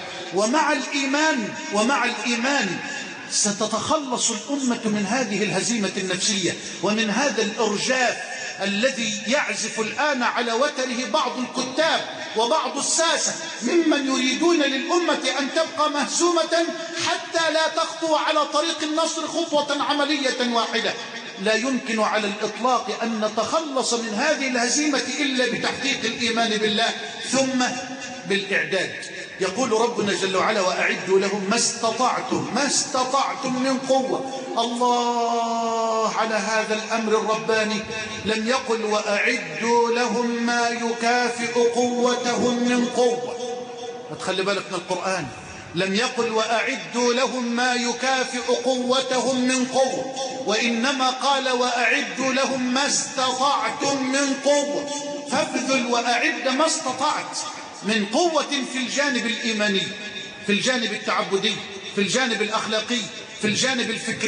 ومع الإيمان ستتخلص الأمة من هذه الهزيمة النفسية ومن هذا الإرجاف الذي يعزف الآن على وتره بعض الكتاب وبعض الساسة ممن يريدون للأمة أن تبقى مهزومة حتى لا تخطو على طريق النصر خطوة عملية واحدة. لا يمكن على الإطلاق أن نتخلص من هذه الهزيمة إلا بتحقيق الإيمان بالله ثم بالإعداد. يقول ربنا جل وعلا: وأعدوا لهم ما استطعتم من قوة. الله على هذا الأمر الرباني لم يقل وأعدوا لهم ما يكافئ قوتهم من قوة. وتخلي بالك من القرآن، لم يقل وأعدوا لهم ما يكافئ قوتهم من قوة، وإنما قال وأعدوا لهم ما استطعتم من قوة. فابذل وأعد ما استطعت من قوة في الجانب الإيماني، في الجانب التعبدي، في الجانب الأخلاقي، في الجانب الفكري،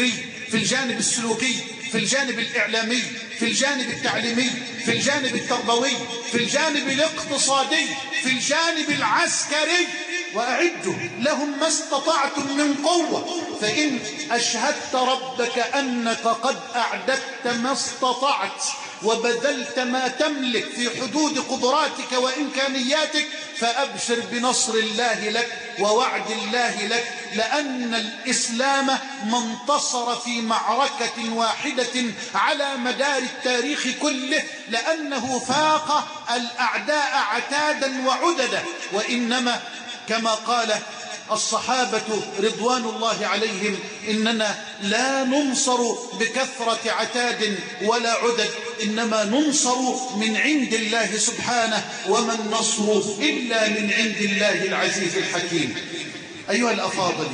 في الجانب السلوكي، في الجانب الإعلامي، في الجانب التعليمي، في الجانب التربوي، في الجانب الاقتصادي، في الجانب العسكري. وأعدوا لهم ما استطعتم من قوة، فإن أشهدت ربك أنك قد أعددت ما استطعت وبذلت ما تملك في حدود قدراتك وإمكانياتك، فأبشر بنصر الله لك ووعد الله لك، لأن الإسلام ما انتصر في معركة واحدة على مدار التاريخ كله، لأنه فاق الأعداء عتادا وعددا، وإنما كما قال الصحابة رضوان الله عليهم: إننا لا ننصر بكثرة عتاد ولا عدد، إنما ننصر من عند الله سبحانه، وما النصر إلا من عند الله العزيز الحكيم. أيها الأفاضل،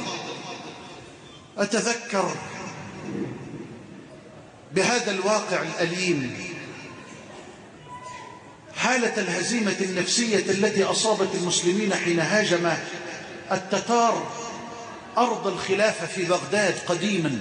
أتذكر بهذا الواقع الأليم حالة الهزيمة النفسية التي أصابت المسلمين حين هاجم التتار أرض الخلافة في بغداد قديما.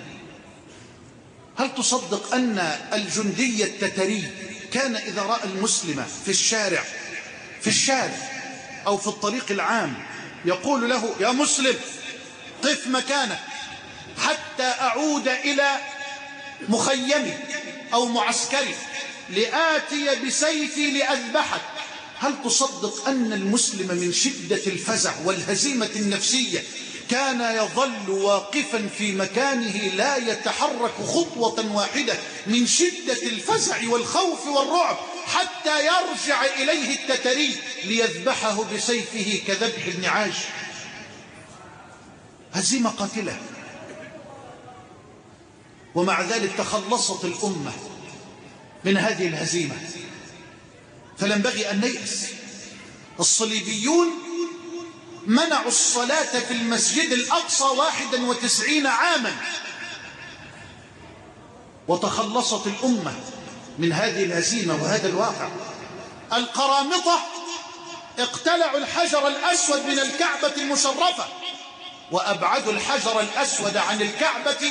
هل تصدق أن الجندي التتري كان إذا رأى المسلم في الشارع أو في الطريق العام يقول له: يا مسلم قف مكانك حتى أعود إلى مخيمي أو معسكري لآتي بسيفي لأذبحك. هل تصدق أن المسلم من شدة الفزع والهزيمة النفسية كان يظل واقفا في مكانه لا يتحرك خطوة واحدة من شدة الفزع والخوف والرعب حتى يرجع إليه التتري ليذبحه بسيفه كذبح النعاج؟ هزيمة قاتلة، ومع ذلك تخلصت الأمة من هذه الهزيمة، فلنبغي أن نيأس. الصليبيون منعوا الصلاة في المسجد الأقصى 91 عاما، وتخلصت الأمة من هذه الهزيمة وهذا الواقع. القرامطة اقتلعوا الحجر الأسود من الكعبة المشرفة، وأبعدوا الحجر الأسود عن الكعبة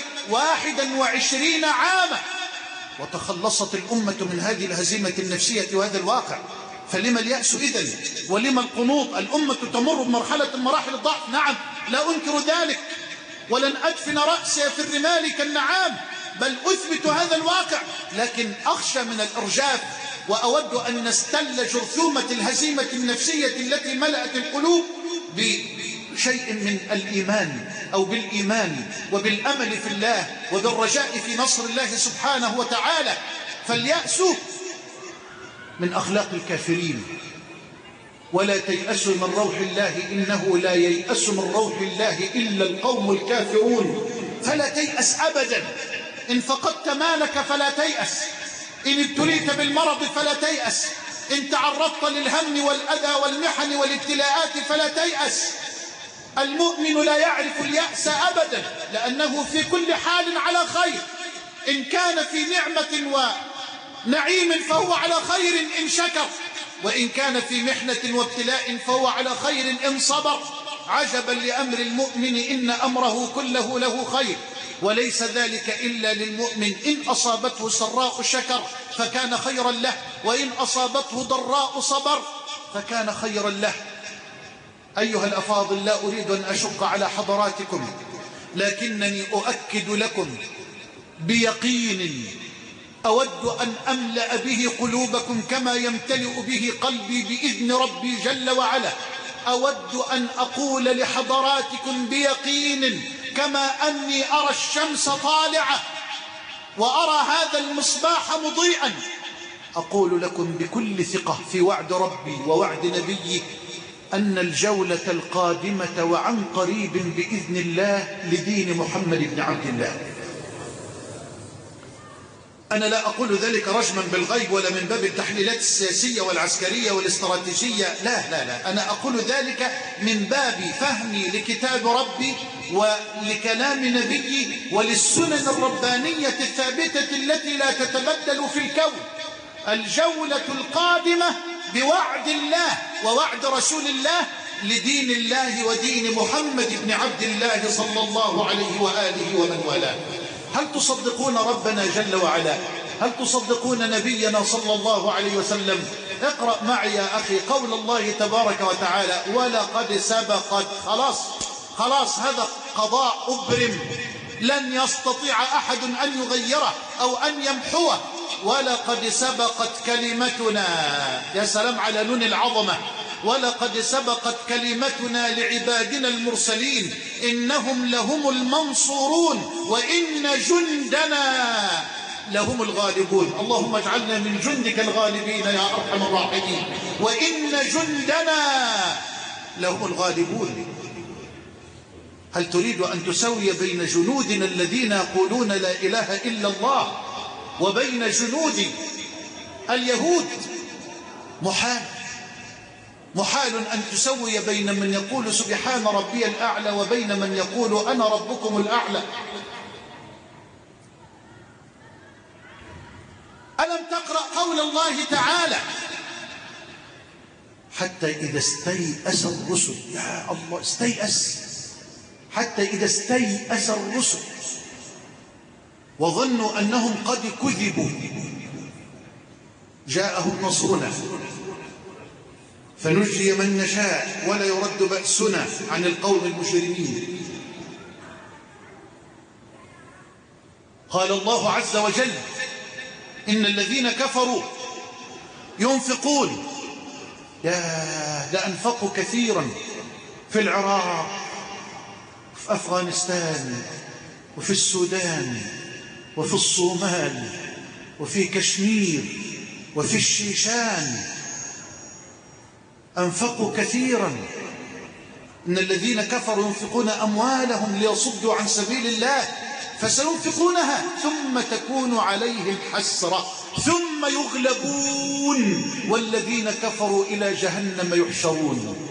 21 عاما، وتخلصت الأمة من هذه الهزيمة النفسية وهذا الواقع. فلما اليأس إذن؟ ولما القنوط؟ الأمة تمر بمرحلة من مراحل الضعف، نعم، لا أنكر ذلك، ولن أدفن رأسي في الرمال كالنعام، بل أثبت هذا الواقع، لكن أخشى من الإرجاف، وأود أن نستل جرثومة الهزيمة النفسية التي ملأت القلوب بشيء من الإيمان أو بالإيمان وبالأمل في الله وبالرجاء في نصر الله سبحانه وتعالى. فاليأس من أخلاق الكافرين، ولا تيأسوا من روح الله إنه لا ييأس من روح الله إلا القوم الكافرون. فلا تيأس أبدا. إن فقدت مالك فلا تيأس، إن ابتليت بالمرض فلا تيأس، إن تعرضت للهم والأذى والمحن والابتلاءات فلا تيأس. المؤمن لا يعرف اليأس أبدا، لأنه في كل حال على خير. إن كان في نعمة ونعيم فهو على خير إن شكر، وإن كان في محنة وابتلاء فهو على خير إن صبر. عجبا لأمر المؤمن إن أمره كله له خير، وليس ذلك إلا للمؤمن. إن أصابته سراء شكر فكان خيرا له، وإن أصابته ضراء صبر فكان خيرا له. أيها الأفاضل، لا أريد أن أشق على حضراتكم، لكنني أؤكد لكم بيقين أود أن أملأ به قلوبكم كما يمتلئ به قلبي بإذن ربي جل وعلا. أود أن أقول لحضراتكم بيقين كما أني أرى الشمس طالعة وأرى هذا المصباح مضيئا، أقول لكم بكل ثقة في وعد ربي ووعد نبيي أن الجولة القادمة وعن قريب بإذن الله لدين محمد بن عبد الله. أنا لا أقول ذلك رجما بالغيب ولا من باب التحليلات السياسية والعسكرية والاستراتيجية، لا، أنا أقول ذلك من باب فهمي لكتاب ربي ولكلام نبيي وللسنن الربانية الثابتة التي لا تتبدل في الكون. الجولة القادمة بوعد الله ووعد رسول الله لدين الله ودين محمد بن عبد الله صلى الله عليه وآله ومن والاه. هل تصدقون ربنا جل وعلا؟ هل تصدقون نبينا صلى الله عليه وسلم؟ اقرأ معي يا أخي قول الله تبارك وتعالى: ولقد سبقت. خلاص هذا قضاء أبرم، لن يستطيع أحد أن يغيره أو أن يمحوه. ولقد سبقت كلمتنا، يا سلام على نون العظمة، ولقد سبقت كلمتنا لعبادنا المرسلين إنهم لهم المنصورون وإن جندنا لهم الغالبون. اللهم اجعلنا من جندك الغالبين يا أرحم الراحمين. وإن جندنا لهم الغالبون. هل تريد أن تسوي بين جنودنا الذين يقولون لا إله إلا الله وبين جنود اليهود؟ محال أن تسوي بين من يقول سبحان ربي الأعلى وبين من يقول أنا ربكم الأعلى. ألم تقرأ قول الله تعالى: حتى إذا استيأس الرسل. يا الله، استيأس. حتى إذا استيأس الرسل وظنوا أنهم قد كذبوا جاءهم نصرنا فنجي من نشاء ولا يرد بأسنا عن القوم المجرمين. قال الله عز وجل: إن الذين كفروا ينفقون. ده أنفقوا كثيرا في العراق، في أفغانستان، وفي السودان، وفي الصومال، وفي كشمير، وفي الشيشان. أنفقوا كثيرا. إن الذين كفروا ينفقون أموالهم ليصدوا عن سبيل الله فسينفقونها ثم تكون عليهم حسرة ثم يغلبون والذين كفروا إلى جهنم يحشرون.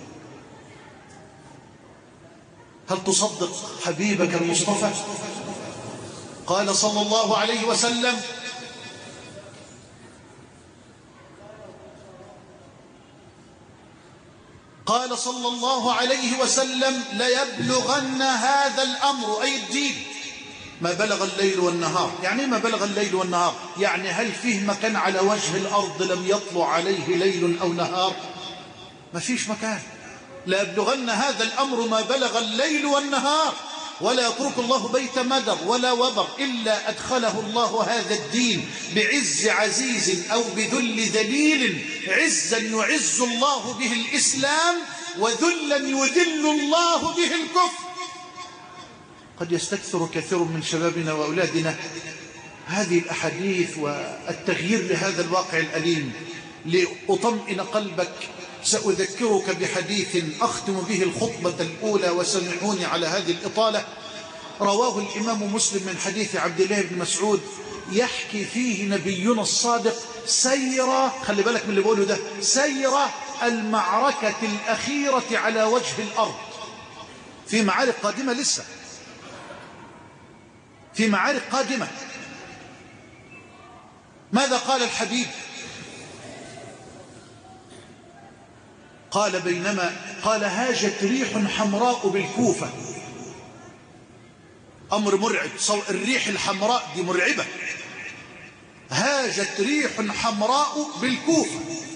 هل تصدق حبيبك المصطفى؟ قال صلى الله عليه وسلم: قال صلى الله عليه وسلم: ليبلغن هذا الأمر، أي الدين، ما بلغ الليل والنهار. يعني ما بلغ الليل والنهار؟ يعني هل فيه مكان على وجه الأرض لم يطلع عليه ليل أو نهار؟ ما فيش مكان. ليبلغن هذا الأمر ما بلغ الليل والنهار، ولا يترك الله بيت مدر ولا وبر إلا أدخله الله هذا الدين بعز عزيز أو بذل ذليل. عزا يعز الله به الإسلام، وذلا يذل الله به الكفر. قد يستكثر كثير من شبابنا وأولادنا هذه الأحاديث والتغيير لهذا الواقع الأليم. لأطمئن قلبك سأذكرك بحديث أختم به الخطبة الأولى، وسمعوني على هذه الإطالة. رواه الإمام مسلم من حديث عبد الله بن مسعود، يحكي فيه نبينا الصادق سير، خلي بالك من اللي بقوله ده، سير المعركة الأخيرة على وجه الأرض. في معارك قادمة لسه، في معارك قادمة. ماذا قال الحبيب؟ قال: قال: هاجت ريح حمراء بالكوفة. أمر مرعب، الريح الحمراء دي مرعبة. هاجت ريح حمراء بالكوفة،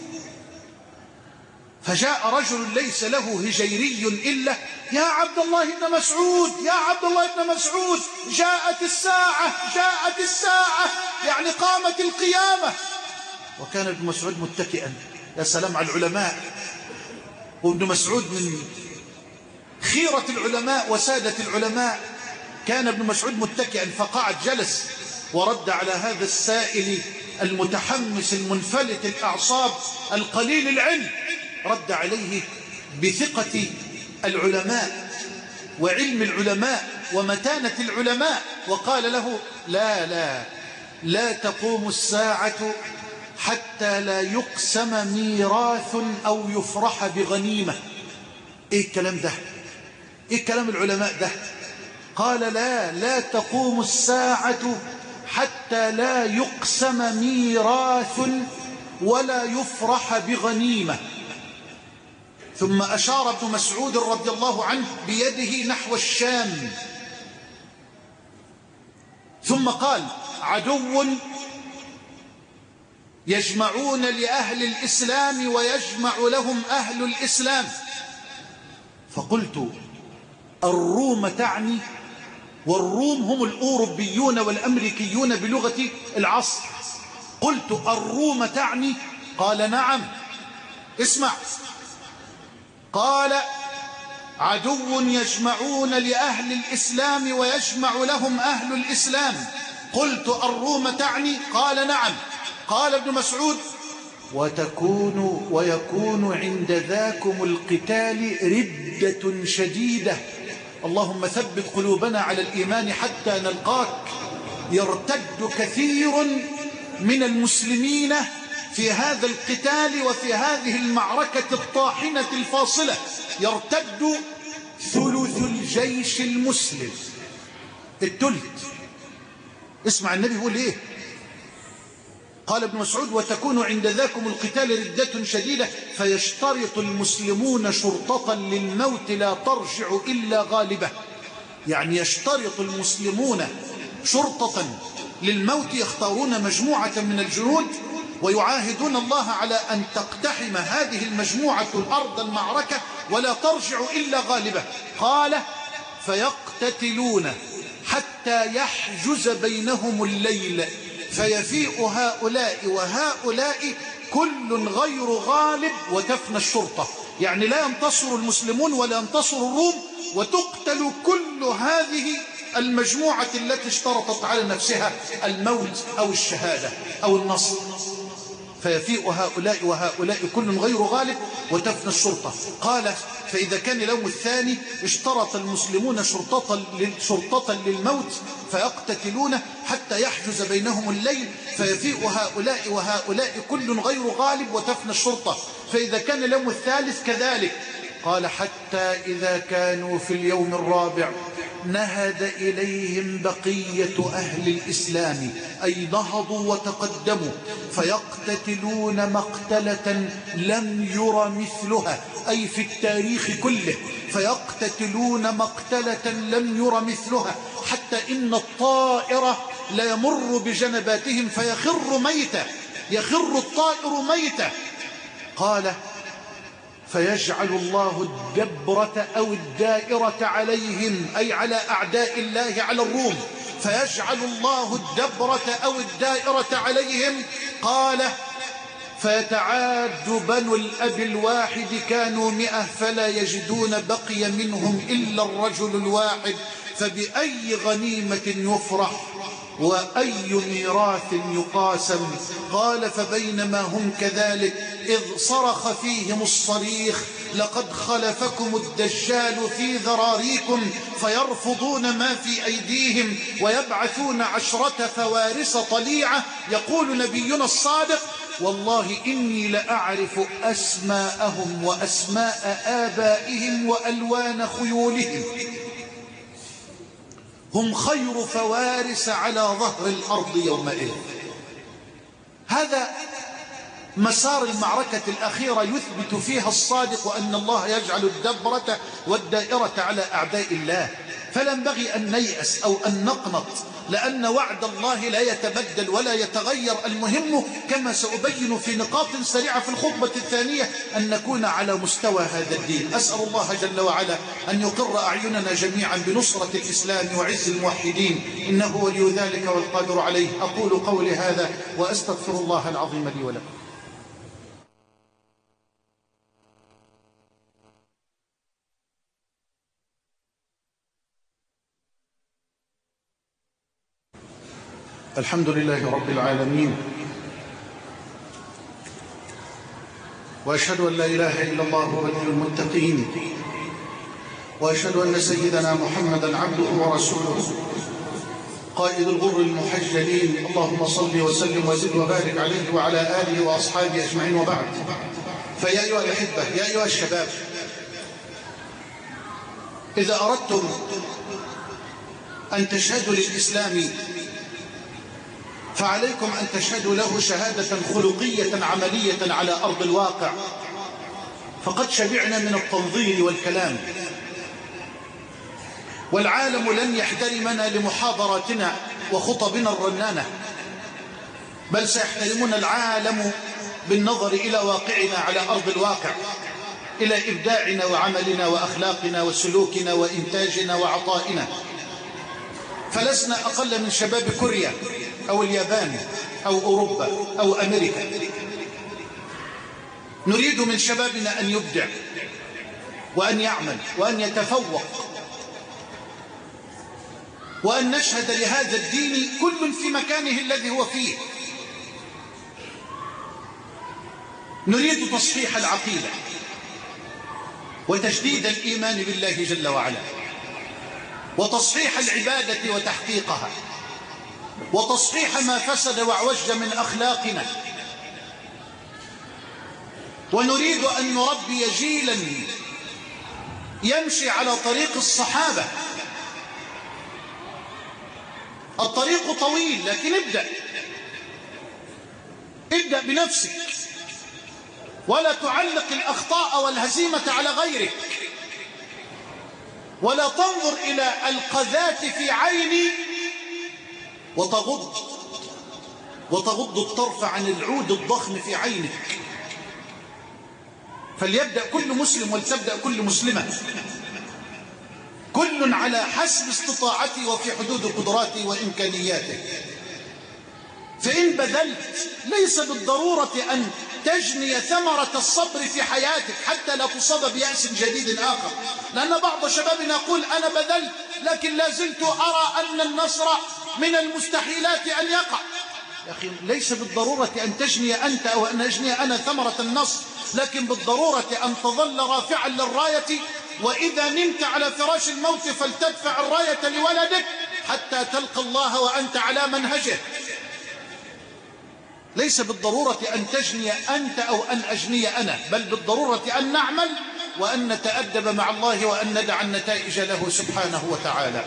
فجاء رجل ليس له هجيري إلا: يا عبد الله بن مسعود، يا عبد الله بن مسعود، جاءت الساعة، جاءت الساعة، يعني قامت القيامة. وكان ابن مسعود متكئا. يا سلام على العلماء. وابن مسعود من خيرة العلماء وسادة العلماء. كان ابن مسعود متكئا فقعد، جلس ورد على هذا السائل المتحمس المنفلت الأعصاب القليل العلم، رد عليه بثقة العلماء وعلم العلماء ومتانة العلماء، وقال له: لا تقوم الساعة حتى لا يقسم ميراث أو يفرح بغنيمة. إيه الكلام ده؟ إيه كلام العلماء ده؟ قال: لا تقوم الساعة حتى لا يقسم ميراث ولا يفرح بغنيمة. ثم أشار ابن مسعود رضي الله عنه بيده نحو الشام، ثم قال عدو يجمعون لأهل الإسلام ويجمع لهم أهل الإسلام. فقلت الروم تعني؟ والروم هم الأوروبيون والأمريكيون بلغة العصر. قلت الروم تعني؟ قال نعم. اسمع، قال عدو يجمعون لأهل الإسلام ويجمع لهم أهل الإسلام. قلت الروم تعني؟ قال نعم. قال ابن مسعود ويكون عند ذاكم القتال ردة شديدة، اللهم ثبت قلوبنا على الإيمان حتى نلقاك. يرتد كثير من المسلمين في هذا القتال وفي هذه المعركة الطاحنة الفاصلة، يرتد ثلث الجيش المسلم، الثلث. اسمع النبي يقول ايه؟ قال ابن مسعود وتكون عند ذاكم القتال ردة شديدة فيشترط المسلمون شرطة للموت لا ترجع إلا غالبة. يعني يشترط المسلمون شرطة للموت، يختارون مجموعة من الجنود ويعاهدون الله على أن تقتحم هذه المجموعة الأرض المعركة ولا ترجع إلا غالبة. قال فيقتتلون حتى يحجز بينهم الليل فيفيء هؤلاء وهؤلاء كل غير غالب وتفنى الشرطة. يعني لا ينتصر المسلمون ولا ينتصر الروم، وتقتل كل هذه المجموعة التي اشترطت على نفسها الموت أو الشهادة أو النصر. فيفيء هؤلاء وهؤلاء كل غير غالب وتفنى الشرطة. قال فإذا كان اليوم الثاني اشترط المسلمون شرطة للموت فيقتتلون حتى يحجز بينهم الليل فيفيء هؤلاء وهؤلاء كل غير غالب وتفنى الشرطة. فإذا كان اليوم الثالث كذلك. قال حتى إذا كانوا في اليوم الرابع نهد إليهم بقية أهل الإسلام، أي نهضوا وتقدموا، فيقتتلون مقتلة لم ير مثلها، أي في التاريخ كله، فيقتتلون مقتلة لم ير مثلها حتى إن الطائر لا يمر بجنباتهم فيخر ميتة، يخر الطائر ميتة. قال فيجعل الله الدبرة أو الدائرة عليهم، أي على أعداء الله على الروم، فيجعل الله الدبرة أو الدائرة عليهم. قال فيتعاد بنو الأب الواحد كانوا 100 فلا يجدون بقي منهم إلا الرجل الواحد، فبأي غنيمة يفرح وأي ميراث يقاسم. قال فبينما هم كذلك إذ صرخ فيهم الصريخ لقد خلفكم الدجال في ذراريكم فيرفضون ما في أيديهم ويبعثون 10 فوارس طليعة. يقول نبينا الصادق والله إني لأعرف أسماءهم وأسماء آبائهم وألوان خيولهم، هم خير فوارس على ظهر الأرض يومئذ. هذا مسار المعركة الأخيرة يثبت فيها الصادق أن الله يجعل الدبرة والدائرة على أعداء الله. فلا ينبغي أن نيأس أو أن نقنط، لأن وعد الله لا يتبدل ولا يتغير. المهم كما سأبين في نقاط سريعة في الخطبة الثانية أن نكون على مستوى هذا الدين. أسأل الله جل وعلا أن يقر أعيننا جميعا بنصرة الإسلام وعز الموحدين، إنه ولي ذلك والقادر عليه. أقول قولي هذا وأستغفر الله العظيم لي ولكم. الحمد لله رب العالمين، وأشهد أن لا إله إلا الله ولي المتقين، وأشهد أن سيدنا محمدا عبده ورسوله قائد الغر المحجلين. اللهم صل وسلم وزد وبارك عليه وعلى آله وأصحابه أجمعين، وبعد. فيا أيها الأحبة، يا أيها الشباب، إذا أردتم أن تشهدوا للإسلام فعليكم أن تشهدوا له شهادة خلقية عملية على أرض الواقع. فقد شبعنا من التنظير والكلام، والعالم لن يحترمنا لمحاضراتنا وخطبنا الرنانة، بل سيحترمون العالم بالنظر إلى واقعنا على أرض الواقع، إلى إبداعنا وعملنا وأخلاقنا وسلوكنا وإنتاجنا وعطائنا. فلسنا أقل من شباب كوريا أو اليابان أو أوروبا أو أمريكا. نريد من شبابنا أن يبدع وأن يعمل وأن يتفوق، وأن نشهد لهذا الدين كل في مكانه الذي هو فيه. نريد تصحيح العقيدة وتجديد الإيمان بالله جل وعلا، وتصحيح العبادة وتحقيقها، وتصحيح ما فسد وعوج من أخلاقنا. ونريد أن نربي جيلا يمشي على طريق الصحابة. الطريق طويل، لكن ابدأ بنفسك، ولا تعلق الأخطاء والهزيمة على غيرك، ولا تنظر إلى القذات في عيني وتغض الطرف عن العود الضخم في عينك. فليبدأ كل مسلم ولتبدأ كل مسلمة، كل على حسب استطاعته وفي حدود قدراته وإمكانياته. فإن بذلت ليس بالضرورة أن تجني ثمرة الصبر في حياتك حتى لا تصاب بيأس جديد آخر، لأن بعض شبابنا يقول أنا بذلت لكن لا زلت أرى أن النصر من المستحيلات أن يقع. يا أخي ليس بالضرورة أن تجني أنت أو أن أجني أنا ثمرة النصر، لكن بالضرورة أن تظل رافعا للراية، وإذا نمت على فراش الموت فلتدفع الراية لولدك حتى تلقى الله وأنت على منهجه. ليس بالضرورة أن تجني أنت أو أن أجني أنا، بل بالضرورة أن نعمل وأن نتأدب مع الله وأن ندع النتائج له سبحانه وتعالى.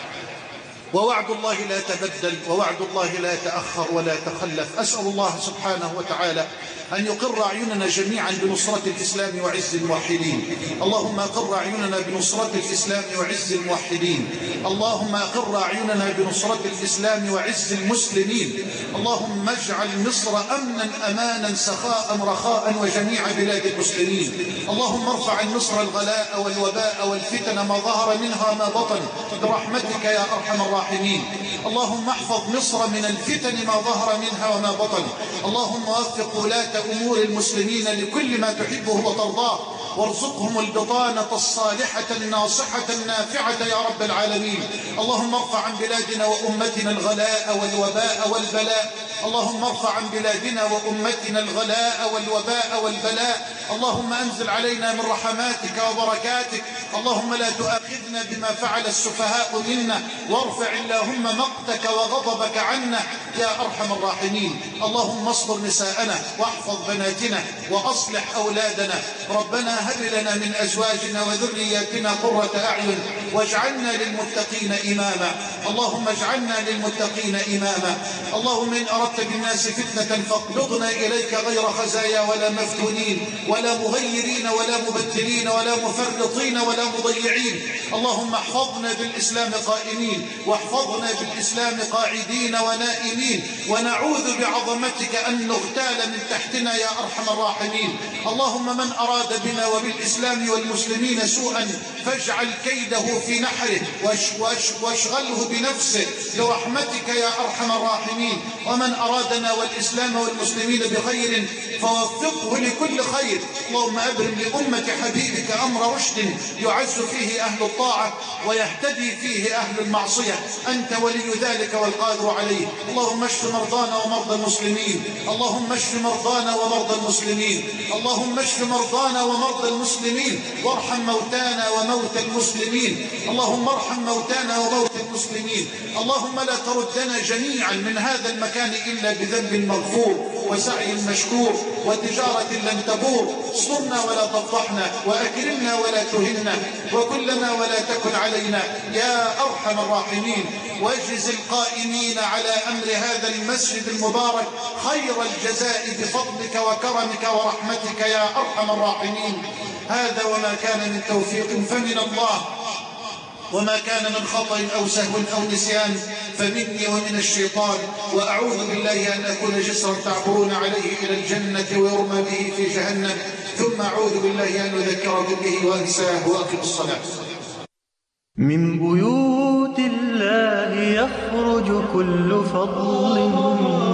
ووعد الله لا يتبدل، ووعد الله لا يتأخر ولا يتخلف. أسأل الله سبحانه وتعالى أن يقر أعيننا جميعا بنصرة الإسلام وعز الموحدين. اللهم أقر أعيننا بنصرة الإسلام وعز الموحدين. اللهم أقر أعيننا بنصرة الإسلام وعز المسلمين. اللهم اجعل مصر أمنا أمانا سخاء رخاء وجميع بلاد المسلمين. اللهم ارفع عن مصر الغلاء والوباء والفتن ما ظهر منها ما بطن برحمتك يا أرحم الراحمين. اللهم احفظ مصر من الفتن ما ظهر منها وما بطن. اللهم وفق ولاة أمور المسلمين لكل ما تحبه وترضاه، وارزقهم البطانة الصالحة الناصحة النافعة يا رب العالمين. اللهم ارفع عن بلادنا وأمتنا الغلاء والوباء والبلاء. اللهم ارفع عن بلادنا وأمتنا الغلاء والوباء والبلاء. اللهم أنزل علينا من رحماتك وبركاتك. اللهم لا تؤاخذنا بما فعل السفهاء منا، وارفع اللهم مقتك وغضبك عنا يا أرحم الراحمين. اللهم اصبر نساءنا واحفظ بناتنا وأصلح أولادنا. ربنا هب لنا من أزواجنا وذرياتنا قرة أعين واجعلنا للمتقين إماما. اللهم اجعلنا للمتقين إماما. اللهم إن أردت بالناس فتنة فاقبضنا إليك غير خزايا ولا مفتونين ولا مغيرين ولا مبدلين ولا مفرطين ولا مضيعين. اللهم احفظنا بالإسلام قائمين، واحفظنا بالإسلام قاعدين ونائمين، ونعوذ بعظمتك أن نغتال من تحتنا يا أرحم الراحمين. اللهم من أراد بنا وبالإسلام والمسلمين سوءا فاجعل كيده في نحره واشغله بنفسه برحمتك يا أرحم الراحمين. ومن أرادنا والإسلام والمسلمين بخير فوفقه لكل خير. اللهم أبرم لأمة حبيبك أمر رشد يعز فيه أهل الطاعة ويهتدي فيه أهل المعصية. أنت ولي ذلك والقادر عليه. اللهم اشف مرضانا ومرضى المسلمين. اللهم اشف مرضانا ومرضى المسلمين. اللهم اشف مرضانا ومرضى المسلمين، وارحم موتانا وموتى المسلمين. اللهم ارحم موتانا وموتى المسلمين. اللهم لا تردنا جميعا من هذا المكان إلا بذنب مغفور وسعي مشكور وتجارة لن تبور. صرنا ولا تفضحنا، وأكرمنا ولا تهنا، وكلنا ولا تكن علينا يا أرحم الراحمين. واجز القائمين على أمر هذا المسجد المبارك خير الجزاء بفضلك وكرمك ورحمتك يا أرحم الراحمين. هذا وما كان من توفيق فمن الله، وما كان من خطأ أو سهو أو نسيان فمني ومن الشيطان، وأعوذ بالله أن أكون جسرا تعبرون عليه إلى الجنة ويرمى به في جهنم، ثم أعوذ بالله أن أذكركم به وأنساه وأقم الصلاة. من بيوت الله يخرج كل فضل